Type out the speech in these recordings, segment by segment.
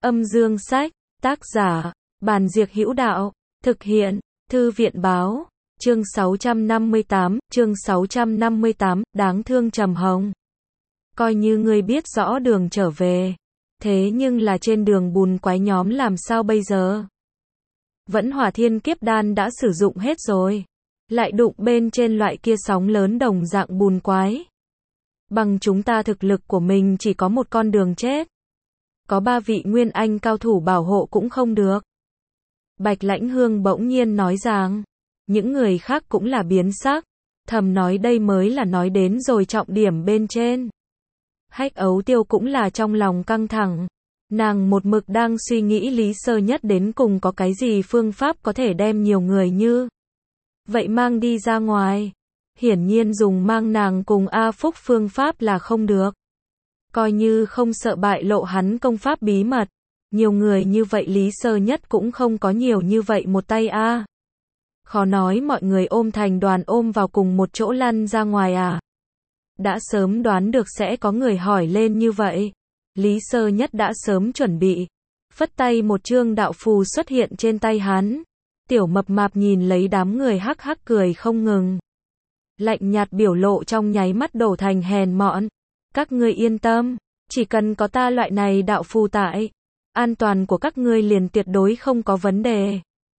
Âm dương sách, tác giả, Bàn Diệc Hữu Đạo, thực hiện, Thư viện báo, chương 658, đáng thương Trầm Hồng. Coi như ngươi biết rõ đường trở về, thế nhưng là trên đường bùn quái nhóm làm sao bây giờ? Vẫn Hỏa Thiên Kiếp Đan đã sử dụng hết rồi, lại đụng bên trên loại kia sóng lớn đồng dạng bùn quái. Bằng chúng ta thực lực của mình chỉ có một con đường chết. Có 3 vị Nguyên Anh cao thủ bảo hộ cũng không được. Bạch Lãnh Hương bỗng nhiên nói rằng, những người khác cũng là biến sắc, thầm nói đây mới là nói đến rồi trọng điểm bên trên. Hách Ấu Tiêu cũng là trong lòng căng thẳng, nàng một mực đang suy nghĩ Lý Sơ Nhất đến cùng có cái gì phương pháp có thể đem nhiều người như vậy mang đi ra ngoài. Hiển nhiên dùng mang nàng cùng A Phúc phương pháp là không được. Coi như không sợ bại lộ hắn công pháp bí mật, nhiều người như vậy Lý Sơ Nhất cũng không có nhiều như vậy một tay a. Khó nói mọi người ôm thành đoàn ôm vào cùng một chỗ lăn ra ngoài à. Đã sớm đoán được sẽ có người hỏi lên như vậy. Lý Sơ Nhất đã sớm chuẩn bị. Phất tay một chương đạo phù xuất hiện trên tay hắn. Tiểu Mập Mạp nhìn lấy đám người hắc hắc cười không ngừng. Lạnh nhạt biểu lộ trong nháy mắt đổ thành hèn mọn. Các ngươi yên tâm, chỉ cần có ta loại này đạo phù tại, an toàn của các ngươi liền tuyệt đối không có vấn đề.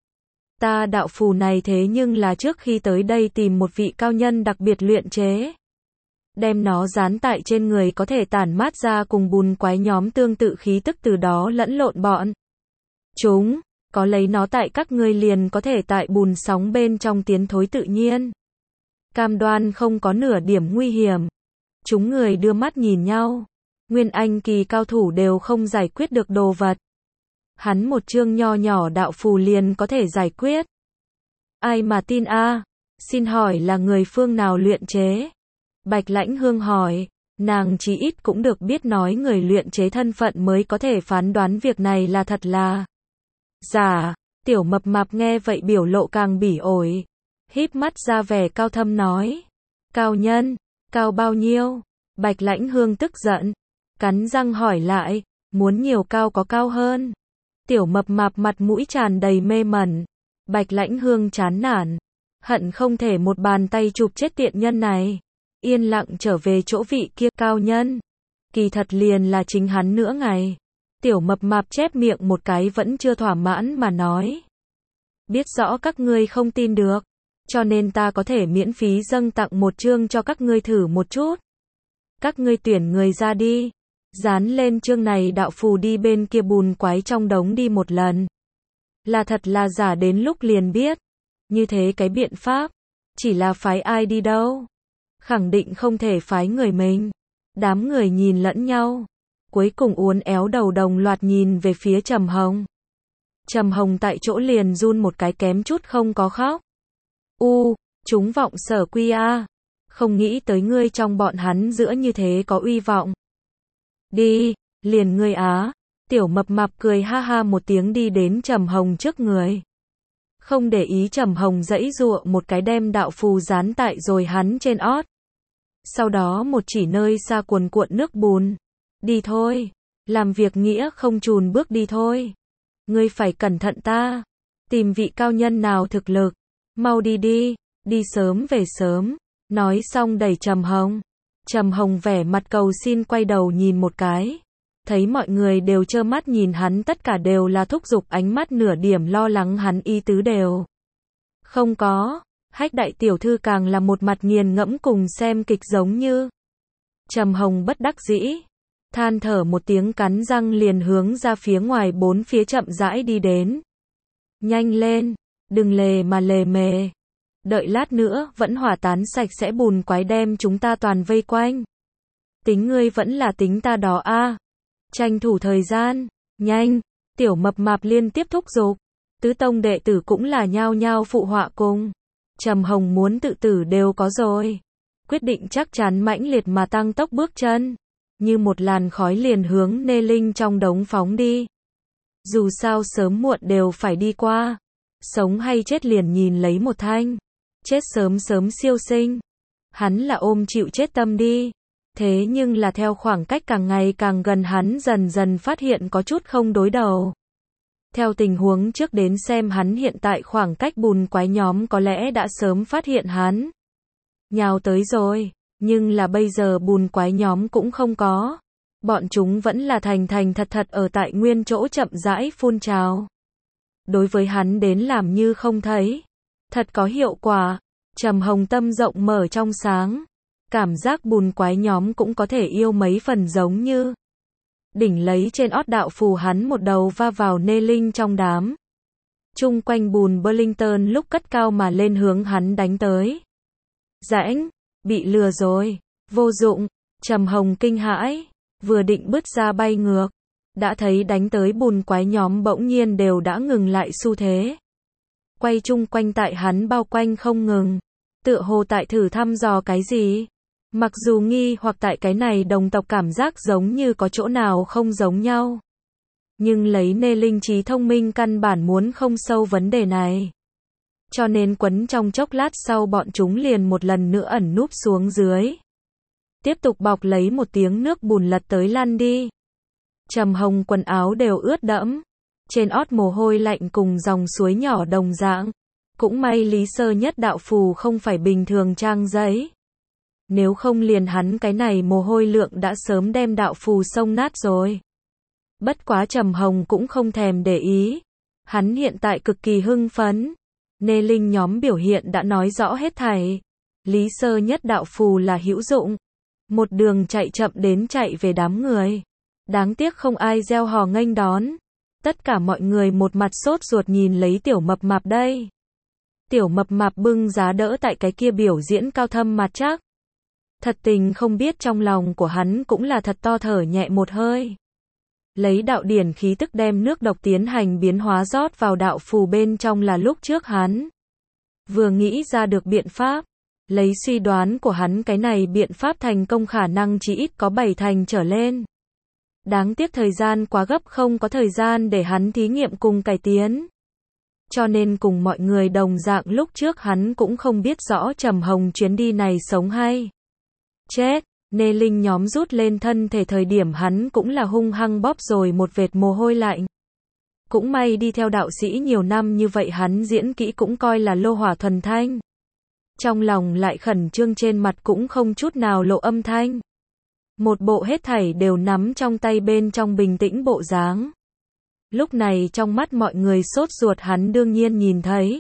Ta đạo phù này thế nhưng là trước khi tới đây tìm một vị cao nhân đặc biệt luyện chế. Đem nó dán tại trên người có thể tản mát ra cùng bùn quái nhóm tương tự khí tức từ đó lẫn lộn bọn. Chúng, có lấy nó tại các ngươi liền có thể tại bùn sóng bên trong tiến thối tự nhiên. Cam đoan không có nửa điểm nguy hiểm. Chúng người đưa mắt nhìn nhau. Nguyên Anh kỳ cao thủ đều không giải quyết được đồ vật. Hắn một chương nho nhỏ đạo phù liền có thể giải quyết. Ai mà tin a? Xin hỏi là người phương nào luyện chế? Bạch Lãnh Hương hỏi. Nàng chí ít cũng được biết nói người luyện chế thân phận mới có thể phán đoán việc này là thật là giả. Tiểu Mập Mạp nghe vậy biểu lộ càng bỉ ổi. Híp mắt ra vẻ cao thâm nói. Cao nhân, cao bao nhiêu? Bạch Lãnh Hương tức giận. Cắn răng hỏi lại, muốn nhiều cao có cao hơn. Tiểu Mập Mạp mặt mũi tràn đầy mê mẩn. Bạch Lãnh Hương chán nản. Hận không thể một bàn tay chụp chết tiện nhân này. Yên lặng trở về chỗ vị kia cao nhân. Kỳ thật liền là chính hắn nữa ngày. Tiểu Mập Mạp chép miệng một cái vẫn chưa thỏa mãn mà nói. Biết rõ các ngươi không tin được. Cho nên ta có thể miễn phí dâng tặng một chương cho các ngươi thử một chút. Các ngươi tuyển người ra đi. Dán lên chương này đạo phù đi bên kia bùn quái trong đống đi một lần. Là thật là giả đến lúc liền biết. Như thế cái biện pháp. Chỉ là phái ai đi đâu. Khẳng định không thể phái người mình. Đám người nhìn lẫn nhau. Cuối cùng uốn éo đầu đồng loạt nhìn về phía Trầm Hồng. Trầm Hồng tại chỗ liền run một cái kém chút không có khóc. Chúng vọng sở quy a. Không nghĩ tới ngươi trong bọn hắn giữa như thế có uy vọng. Đi, liền ngươi á. Tiểu Mập Mạp cười ha ha một tiếng đi đến Trầm Hồng trước người. Không để ý Trầm Hồng giãy giụa một cái đem đạo phù dán tại rồi hắn trên ót. Sau đó một chỉ nơi xa cuồn cuộn nước bùn. Đi thôi, làm việc nghĩa không chùn bước đi thôi. Ngươi phải cẩn thận ta. Tìm vị cao nhân nào thực lực. Mau đi đi, đi sớm về sớm. Nói xong đẩy Trầm Hồng. Trầm Hồng vẻ mặt cầu xin quay đầu nhìn một cái. Thấy mọi người đều trơ mắt nhìn hắn tất cả đều là thúc giục ánh mắt nửa điểm lo lắng hắn ý tứ đều. Không có. Hách đại tiểu thư càng là một mặt nghiền ngẫm cùng xem kịch giống như. Trầm Hồng bất đắc dĩ. Than thở một tiếng cắn răng liền hướng ra phía ngoài bốn phía chậm rãi đi đến. Nhanh lên, đừng lề mà lề mề. Đợi lát nữa vẫn hỏa tán sạch sẽ bùn quái đem chúng ta toàn vây quanh. Tính ngươi vẫn là tính ta đó a. Tranh thủ thời gian, nhanh. Tiểu Mập Mạp liên tiếp thúc giục. Tứ tông đệ tử cũng là nhao nhao phụ họa cùng. Trầm Hồng muốn tự tử đều có rồi. Quyết định chắc chắn mãnh liệt mà tăng tốc bước chân. Như một làn khói liền hướng Nê Linh trong đống phóng đi. Dù sao sớm muộn đều phải đi qua. Sống hay chết liền nhìn lấy một thanh. Chết sớm sớm siêu sinh. Hắn là ôm chịu chết tâm đi. Thế nhưng là theo khoảng cách càng ngày càng gần hắn dần dần phát hiện có chút không đối đầu. Theo tình huống trước đến xem hắn hiện tại khoảng cách bùn quái nhóm có lẽ đã sớm phát hiện hắn. Nhào tới rồi, nhưng là bây giờ bùn quái nhóm cũng không có. Bọn chúng vẫn là thành thành thật thật ở tại nguyên chỗ chậm rãi phun trào. Đối với hắn đến làm như không thấy. Thật có hiệu quả. Trầm Hồng tâm rộng mở trong sáng. Cảm giác bùn quái nhóm cũng có thể yêu mấy phần giống như. Đỉnh lấy trên ót đạo phù hắn một đầu va vào nê linh trong đám. Chung quanh bùn Burlington lúc cất cao mà lên hướng hắn đánh tới. Rãnh, bị lừa rồi, vô dụng, Trầm Hồng kinh hãi, vừa định bứt ra bay ngược. Đã thấy đánh tới bùn quái nhóm bỗng nhiên đều đã ngừng lại xu thế. Quay chung quanh tại hắn bao quanh không ngừng. Tựa hồ tại thử thăm dò cái gì. Mặc dù nghi hoặc tại cái này đồng tộc cảm giác giống như có chỗ nào không giống nhau. Nhưng lấy nê linh trí thông minh căn bản muốn không sâu vấn đề này. Cho nên quấn trong chốc lát sau bọn chúng liền một lần nữa ẩn núp xuống dưới. Tiếp tục bọc lấy một tiếng nước bùn lật tới lăn đi. Trầm Hồng quần áo đều ướt đẫm. Trên ót mồ hôi lạnh cùng dòng suối nhỏ đồng dạng. Cũng may Lý Sơ Nhất đạo phù không phải bình thường trang giấy. Nếu không liền hắn cái này mồ hôi lượng đã sớm đem đạo phù xông nát rồi. Bất quá Trầm Hồng cũng không thèm để ý. Hắn hiện tại cực kỳ hưng phấn. Nê linh nhóm biểu hiện đã nói rõ hết thảy. Lý Sơ Nhất đạo phù là hữu dụng. Một đường chạy chậm đến chạy về đám người. Đáng tiếc không ai reo hò nghênh đón. Tất cả mọi người một mặt sốt ruột nhìn lấy tiểu mập mạp đây. Tiểu mập mạp bưng giá đỡ tại cái kia biểu diễn cao thâm mặt chắc. Thật tình không biết trong lòng của hắn cũng là thật to thở nhẹ một hơi. Lấy đạo điển khí tức đem nước độc tiến hành biến hóa rót vào đạo phù bên trong là lúc trước hắn vừa nghĩ ra được biện pháp. Lấy suy đoán của hắn cái này biện pháp thành công khả năng chỉ ít có 7 thành trở lên. Đáng tiếc thời gian quá gấp không có thời gian để hắn thí nghiệm cùng cải tiến. Cho nên cùng mọi người đồng dạng lúc trước hắn cũng không biết rõ Trầm Hồng chuyến đi này sống hay chết. Nê linh nhóm rút lên thân thể thời điểm hắn cũng là hung hăng bóp rồi một vệt mồ hôi lạnh. Cũng may đi theo đạo sĩ nhiều năm như vậy hắn diễn kỹ cũng coi là lô hỏa thuần thanh. Trong lòng lại khẩn trương trên mặt cũng không chút nào lộ âm thanh. Một bộ hết thảy đều nắm trong tay bên trong bình tĩnh bộ dáng. Lúc này trong mắt mọi người sốt ruột hắn đương nhiên nhìn thấy.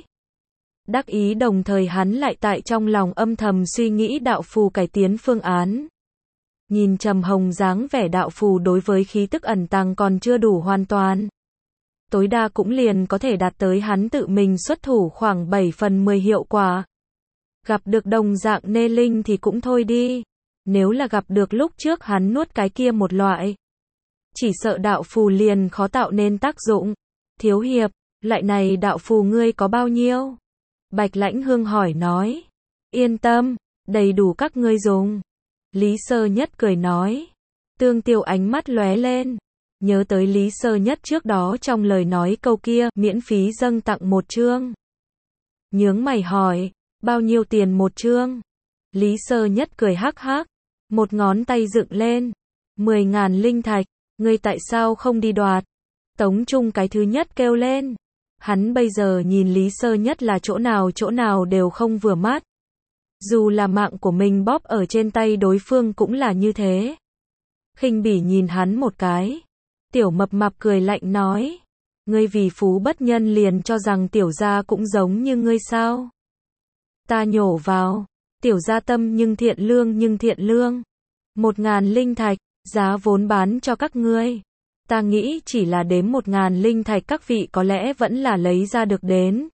Đắc ý đồng thời hắn lại tại trong lòng âm thầm suy nghĩ đạo phù cải tiến phương án. Nhìn Trầm Hồng dáng vẻ đạo phù đối với khí tức ẩn tàng còn chưa đủ hoàn toàn. Tối đa cũng liền có thể đạt tới hắn tự mình xuất thủ khoảng 7 phần 10 hiệu quả. Gặp được đồng dạng nê linh thì cũng thôi đi. Nếu là gặp được lúc trước hắn nuốt cái kia một loại. Chỉ sợ đạo phù liền khó tạo nên tác dụng. Thiếu hiệp, loại này đạo phù ngươi có bao nhiêu? Bạch Lãnh Hương hỏi nói. Yên tâm, đầy đủ các ngươi dùng. Lý Sơ Nhất cười nói. Tương Tiêu ánh mắt lóe lên. Nhớ tới Lý Sơ Nhất trước đó trong lời nói câu kia, miễn phí dâng tặng một chương. Nhướng mày hỏi, bao nhiêu tiền một chương? Lý Sơ Nhất cười hắc hắc. Một ngón tay dựng lên. 10.000 linh thạch, ngươi tại sao không đi đoạt? Tống Trung cái thứ nhất kêu lên. Hắn bây giờ nhìn Lý Sơ Nhất là chỗ nào đều không vừa mắt. Dù là mạng của mình bóp ở trên tay đối phương cũng là như thế. Khinh bỉ nhìn hắn một cái. Tiểu mập mạp cười lạnh nói. Ngươi vì phú bất nhân liền cho rằng tiểu gia cũng giống như ngươi sao? Ta nhổ vào. Tiểu gia tâm nhưng thiện lương. 1.000 linh thạch, giá vốn bán cho các ngươi. Ta nghĩ chỉ là đếm 1.000 linh thạch các vị có lẽ vẫn là lấy ra được đến.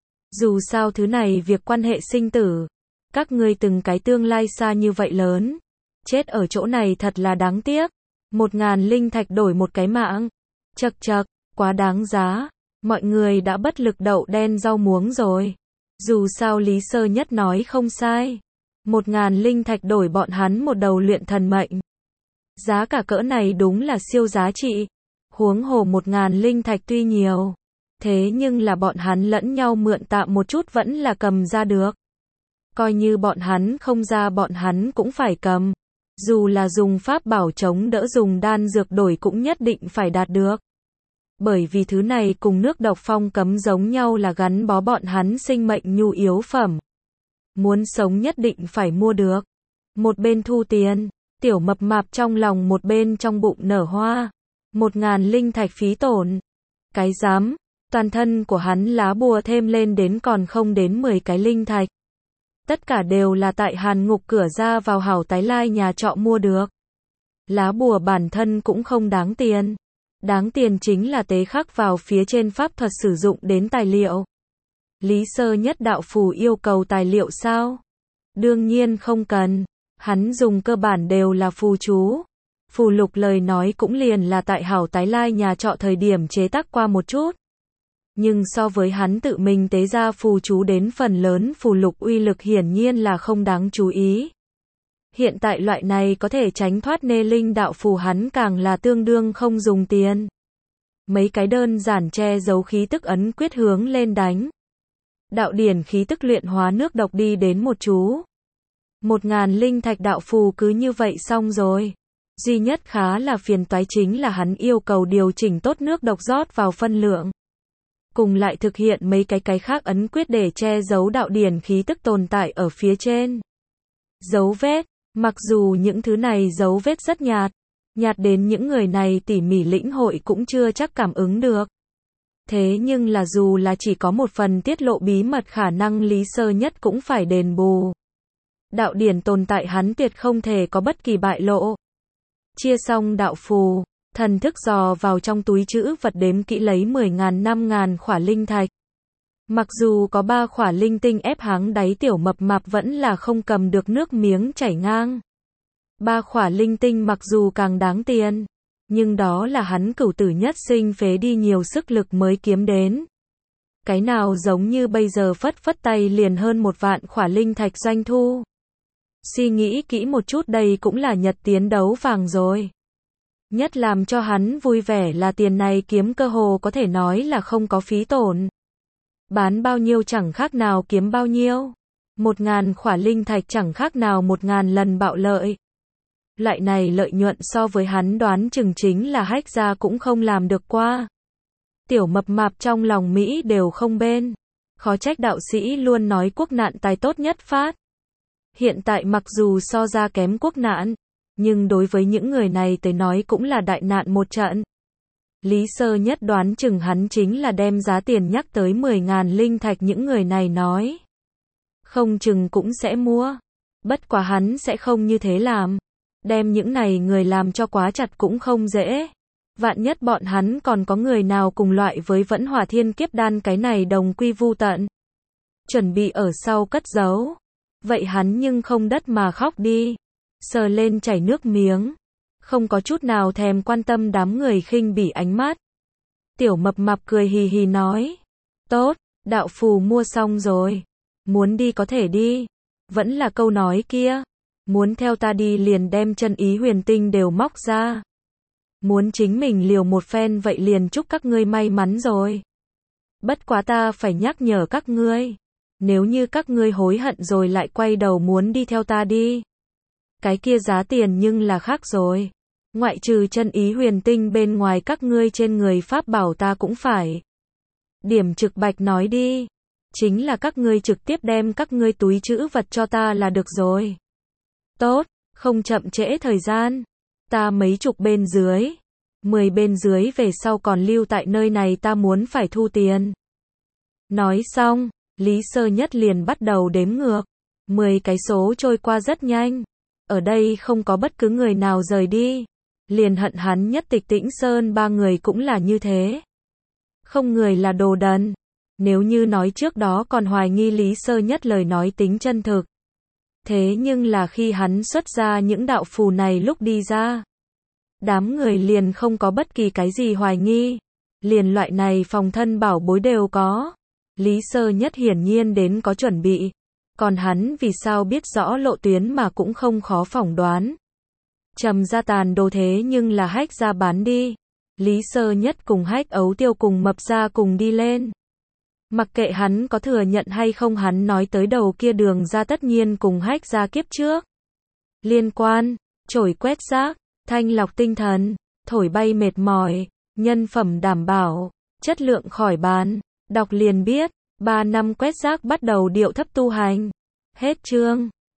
Dù sao thứ này việc quan hệ sinh tử. Các ngươi từng cái tương lai xa như vậy lớn. Chết ở chỗ này thật là đáng tiếc. 1.000 linh thạch đổi một cái mạng. Chậc chậc, quá đáng giá. Mọi người đã bất lực đậu đen rau muống rồi. Dù sao Lý Sơ Nhất nói không sai. 1.000 linh thạch đổi bọn hắn một đầu luyện thần mệnh. Giá cả cỡ này đúng là siêu giá trị. Huống hồ 1.000 linh thạch tuy nhiều. Thế nhưng là bọn hắn lẫn nhau mượn tạm một chút vẫn là cầm ra được. Coi như bọn hắn không ra bọn hắn cũng phải cầm. Dù là dùng pháp bảo chống đỡ dùng đan dược đổi cũng nhất định phải đạt được. Bởi vì thứ này cùng nước độc phong cấm giống nhau là gắn bó bọn hắn sinh mệnh nhu yếu phẩm. Muốn sống nhất định phải mua được. Một bên thu tiền, tiểu mập mạp trong lòng một bên trong bụng nở hoa. 1000 linh thạch phí tổn. Cái dám, toàn thân của hắn lá bùa thêm lên đến còn không đến 10 cái linh thạch. Tất cả đều là tại Hàn Ngục cửa ra vào Hảo Tái Lai nhà trọ mua được. Lá bùa bản thân cũng không đáng tiền. Đáng tiền chính là tế khắc vào phía trên pháp thuật sử dụng đến tài liệu. Lý Sơ Nhất đạo phù yêu cầu tài liệu sao? Đương nhiên không cần. Hắn dùng cơ bản đều là phù chú. Phù lục lời nói cũng liền là tại Hảo Tái Lai nhà trọ thời điểm chế tác qua một chút. Nhưng so với hắn tự mình tế ra phù chú đến phần lớn phù lục uy lực hiển nhiên là không đáng chú ý. Hiện tại loại này có thể tránh thoát nê linh đạo phù hắn càng là tương đương không dùng tiền. Mấy cái đơn giản che giấu khí tức ấn quyết hướng lên đánh. Đạo điển khí tức luyện hóa nước độc đi đến một chú. 1000 linh thạch đạo phù cứ như vậy xong rồi. Duy nhất khá là phiền toái chính là hắn yêu cầu điều chỉnh tốt nước độc rót vào phân lượng. Cùng lại thực hiện mấy cái khác ấn quyết để che giấu đạo điển khí tức tồn tại ở phía trên. Dấu vết, mặc dù những thứ này dấu vết rất nhạt, nhạt đến những người này tỉ mỉ lĩnh hội cũng chưa chắc cảm ứng được. Thế nhưng là dù là chỉ có một phần tiết lộ bí mật khả năng Lý Sơ Nhất cũng phải đền bù. Đạo điển tồn tại hắn tuyệt không thể có bất kỳ bại lộ. Chia xong đạo phù, thần thức dò vào trong túi trữ vật đếm kỹ lấy 10.000 5.000 khỏa linh thạch. Mặc dù có 3 khỏa linh tinh ép háng đáy tiểu mập mạp vẫn là không cầm được nước miếng chảy ngang. 3 khỏa linh tinh mặc dù càng đáng tiền, nhưng đó là hắn cửu tử nhất sinh phế đi nhiều sức lực mới kiếm đến. Cái nào giống như bây giờ phất phất tay liền hơn 1 vạn khỏa linh thạch doanh thu. Suy nghĩ kỹ một chút đây cũng là nhật tiến đấu vàng rồi. Nhất làm cho hắn vui vẻ là tiền này kiếm cơ hồ có thể nói là không có phí tổn. Bán bao nhiêu chẳng khác nào kiếm bao nhiêu. 1000 khỏa linh thạch chẳng khác nào 1000 lần bạo lợi. Loại này lợi nhuận so với hắn đoán chừng chính là Hách gia cũng không làm được qua. Tiểu mập mạp trong lòng Mỹ đều không bên. Khó trách đạo sĩ luôn nói quốc nạn tài tốt nhất phát. Hiện tại mặc dù so ra kém quốc nạn, nhưng đối với những người này tới nói cũng là đại nạn một trận. Lý Sơ Nhất đoán chừng hắn chính là đem giá tiền nhắc tới 10.000 linh thạch những người này nói. Không chừng cũng sẽ mua. Bất quá hắn sẽ không như thế làm. Đem những này người làm cho quá chặt cũng không dễ. Vạn nhất bọn hắn còn có người nào cùng loại với Vẫn Hỏa Thiên Kiếp Đan cái này đồng quy vu tận. Chuẩn bị ở sau cất giấu. Vậy hắn nhưng không đất mà khóc đi. Sờ lên chảy nước miếng. Không có chút nào thèm quan tâm đám người khinh bỉ ánh mắt. Tiểu mập mạp cười hì hì nói. Tốt, đạo phù mua xong rồi. Muốn đi có thể đi. Vẫn là câu nói kia. Muốn theo ta đi liền đem chân ý huyền tinh đều móc ra. Muốn chính mình liều một phen vậy liền chúc các ngươi may mắn rồi. Bất quá ta phải nhắc nhở các ngươi. Nếu như các ngươi hối hận rồi lại quay đầu muốn đi theo ta đi. Cái kia giá tiền nhưng là khác rồi. Ngoại trừ chân ý huyền tinh bên ngoài các ngươi trên người pháp bảo ta cũng phải. Điểm trực bạch nói đi. Chính là các ngươi trực tiếp đem các ngươi túi trữ vật cho ta là được rồi. Tốt, không chậm trễ thời gian. Ta mấy chục bên dưới. 10 bên dưới về sau còn lưu tại nơi này ta muốn phải thu tiền. Nói xong, Lý Sơ Nhất liền bắt đầu đếm ngược. 10 cái số trôi qua rất nhanh. Ở đây không có bất cứ người nào rời đi. Liền hận hắn Nhất Tịch Tĩnh Sơn 3 người cũng là như thế. Không người là đồ đần. Nếu như nói trước đó còn hoài nghi Lý Sơ Nhất lời nói tính chân thực. Thế nhưng là khi hắn xuất ra những đạo phù này lúc đi ra. Đám người liền không có bất kỳ cái gì hoài nghi. Liền loại này phòng thân bảo bối đều có. Lý Sơ Nhất hiển nhiên đến có chuẩn bị. Còn hắn vì sao biết rõ lộ tuyến mà cũng không khó phỏng đoán. Trầm gia tàn đồ thế nhưng là Hách gia bán đi. Lý Sơ Nhất cùng Hách Ấu Tiêu cùng Mập gia cùng đi lên. Mặc kệ hắn có thừa nhận hay không hắn nói tới đầu kia đường ra tất nhiên cùng Hách gia kiếp trước. Liên quan, chổi quét rác, thanh lọc tinh thần, thổi bay mệt mỏi, nhân phẩm đảm bảo, chất lượng khỏi bàn. Đọc liền biết, 3 năm quét rác bắt đầu điệu thấp tu hành. Hết chương.